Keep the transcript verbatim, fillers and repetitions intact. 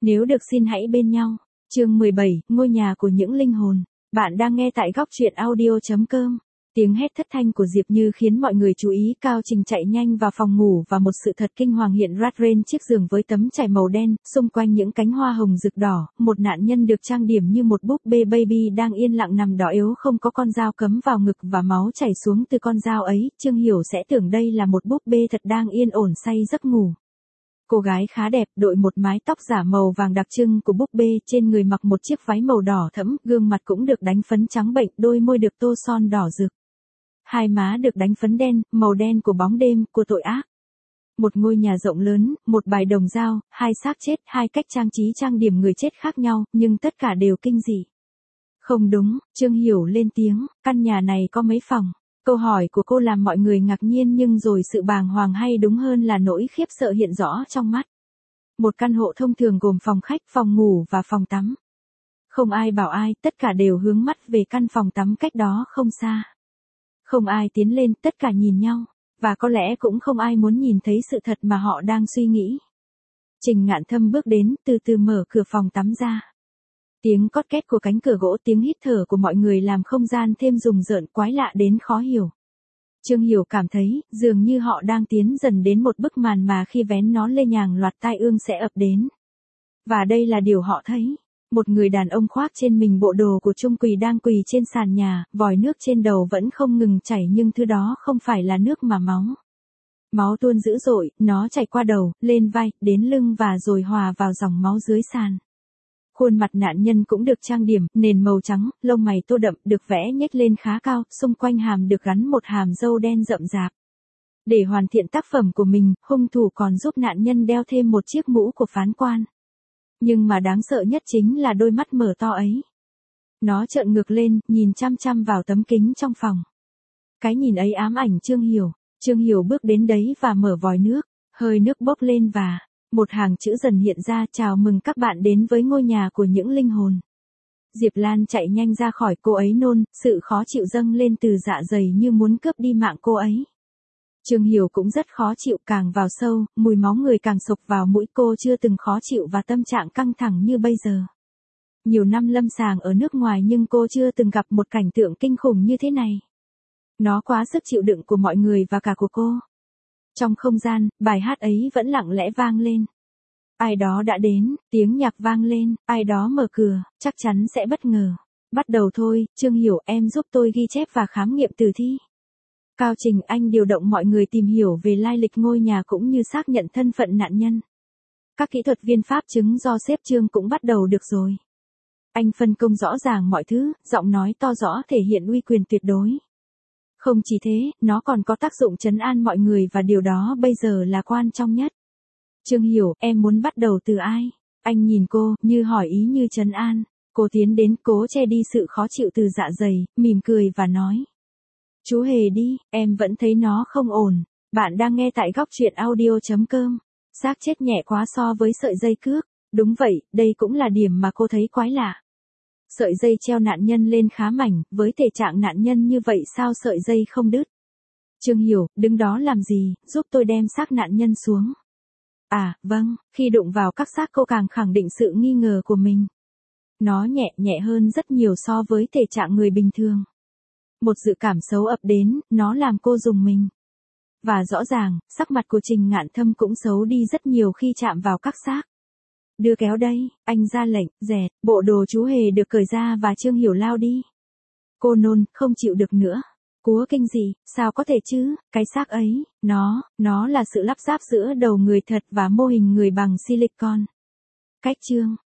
Nếu được xin hãy bên nhau. Chương mười bảy, ngôi nhà của những linh hồn. Bạn đang nghe tại góc truyện audio chấm com. Tiếng hét thất thanh của Diệp Như khiến mọi người chú ý. Cao Trình chạy nhanh vào phòng ngủ và một sự thật kinh hoàng hiện ra trên chiếc giường với tấm trải màu đen, xung quanh những cánh hoa hồng rực đỏ, một nạn nhân được trang điểm như một búp bê baby đang yên lặng nằm đó yếu không có con dao cắm vào ngực và máu chảy xuống từ con dao ấy. Trương Hiểu sẽ tưởng đây là một búp bê thật đang yên ổn say giấc ngủ. Cô gái khá đẹp, đội một mái tóc giả màu vàng đặc trưng của búp bê, trên người mặc một chiếc váy màu đỏ thẫm, gương mặt cũng được đánh phấn trắng bệnh, đôi môi được tô son đỏ rực. Hai má được đánh phấn đen, màu đen của bóng đêm, của tội ác. Một ngôi nhà rộng lớn, một bài đồng dao, hai xác chết, hai cách trang trí trang điểm người chết khác nhau, nhưng tất cả đều kinh dị. Không đúng, Trương Hiểu lên tiếng, căn nhà này có mấy phòng? Câu hỏi của cô làm mọi người ngạc nhiên nhưng rồi sự bàng hoàng hay đúng hơn là nỗi khiếp sợ hiện rõ trong mắt. Một căn hộ thông thường gồm phòng khách, phòng ngủ và phòng tắm. Không ai bảo ai, tất cả đều hướng mắt về căn phòng tắm cách đó không xa. Không ai tiến lên, tất cả nhìn nhau, và có lẽ cũng không ai muốn nhìn thấy sự thật mà họ đang suy nghĩ. Trình Ngạn Thâm bước đến, từ từ mở cửa phòng tắm ra. Tiếng cót két của cánh cửa gỗ, tiếng hít thở của mọi người làm không gian thêm rùng rợn, quái lạ đến khó hiểu. Trương Hiểu cảm thấy, dường như họ đang tiến dần đến một bức màn mà khi vén nó lên nhàng loạt tai ương sẽ ập đến. Và đây là điều họ thấy. Một người đàn ông khoác trên mình bộ đồ của Trung Quỳ đang quỳ trên sàn nhà, vòi nước trên đầu vẫn không ngừng chảy nhưng thứ đó không phải là nước mà máu. Máu tuôn dữ dội, nó chảy qua đầu, lên vai, đến lưng và rồi hòa vào dòng máu dưới sàn. Khuôn mặt nạn nhân cũng được trang điểm, nền màu trắng, lông mày tô đậm, được vẽ nhếch lên khá cao, xung quanh hàm được gắn một hàm râu đen rậm rạp. Để hoàn thiện tác phẩm của mình, hung thủ còn giúp nạn nhân đeo thêm một chiếc mũ của phán quan. Nhưng mà đáng sợ nhất chính là đôi mắt mở to ấy. Nó trợn ngược lên, nhìn chăm chăm vào tấm kính trong phòng. Cái nhìn ấy ám ảnh Trương Hiểu. Trương Hiểu bước đến đấy và mở vòi nước, hơi nước bốc lên và một hàng chữ dần hiện ra: chào mừng các bạn đến với ngôi nhà của những linh hồn. Diệp Lan chạy nhanh ra khỏi, cô ấy nôn, sự khó chịu dâng lên từ dạ dày như muốn cướp đi mạng cô ấy. Trương Hiểu cũng rất khó chịu, càng vào sâu, mùi máu người càng sộc vào mũi, cô chưa từng khó chịu và tâm trạng căng thẳng như bây giờ. Nhiều năm lâm sàng ở nước ngoài nhưng cô chưa từng gặp một cảnh tượng kinh khủng như thế này. Nó quá sức chịu đựng của mọi người và cả của cô. Trong không gian, bài hát ấy vẫn lặng lẽ vang lên. Ai đó đã đến, tiếng nhạc vang lên, ai đó mở cửa, chắc chắn sẽ bất ngờ. Bắt đầu thôi, Trương Hiểu, em giúp tôi ghi chép và khám nghiệm tử thi. Cao Trình, anh điều động mọi người tìm hiểu về lai lịch ngôi nhà cũng như xác nhận thân phận nạn nhân. Các kỹ thuật viên pháp chứng do xếp Trương cũng bắt đầu được rồi. Anh phân công rõ ràng mọi thứ, giọng nói to rõ thể hiện uy quyền tuyệt đối. Không chỉ thế, nó còn có tác dụng trấn an mọi người và điều đó bây giờ là quan trọng nhất. Trương Hiểu, em muốn bắt đầu từ ai? Anh nhìn cô, như hỏi ý như trấn an. Cô tiến đến, cố che đi sự khó chịu từ dạ dày, mỉm cười và nói. Chú Hề đi, em vẫn thấy nó không ổn. Bạn đang nghe tại góc truyện audio chấm com. Xác chết nhẹ quá so với sợi dây cước. Đúng vậy, đây cũng là điểm mà cô thấy quái lạ. Sợi dây treo nạn nhân lên khá mảnh, với thể trạng nạn nhân như vậy sao sợi dây không đứt? Trương Hiểu, đứng đó làm gì, giúp tôi đem xác nạn nhân xuống. À, vâng, khi đụng vào các xác cô càng khẳng định sự nghi ngờ của mình. Nó nhẹ nhẹ hơn rất nhiều so với thể trạng người bình thường. Một dự cảm xấu ập đến, nó làm cô rùng mình. Và rõ ràng, sắc mặt của Trình Ngạn Thâm cũng xấu đi rất nhiều khi chạm vào các xác. Đưa kéo đây, anh ra lệnh, dẹt, bộ đồ chú Hề được cởi ra và Trương Hiểu lao đi. Cô nôn, không chịu được nữa. Cúa kinh gì, sao có thể chứ, cái xác ấy, nó, nó là sự lắp ráp giữa đầu người thật và mô hình người bằng silicon. Cách Trương,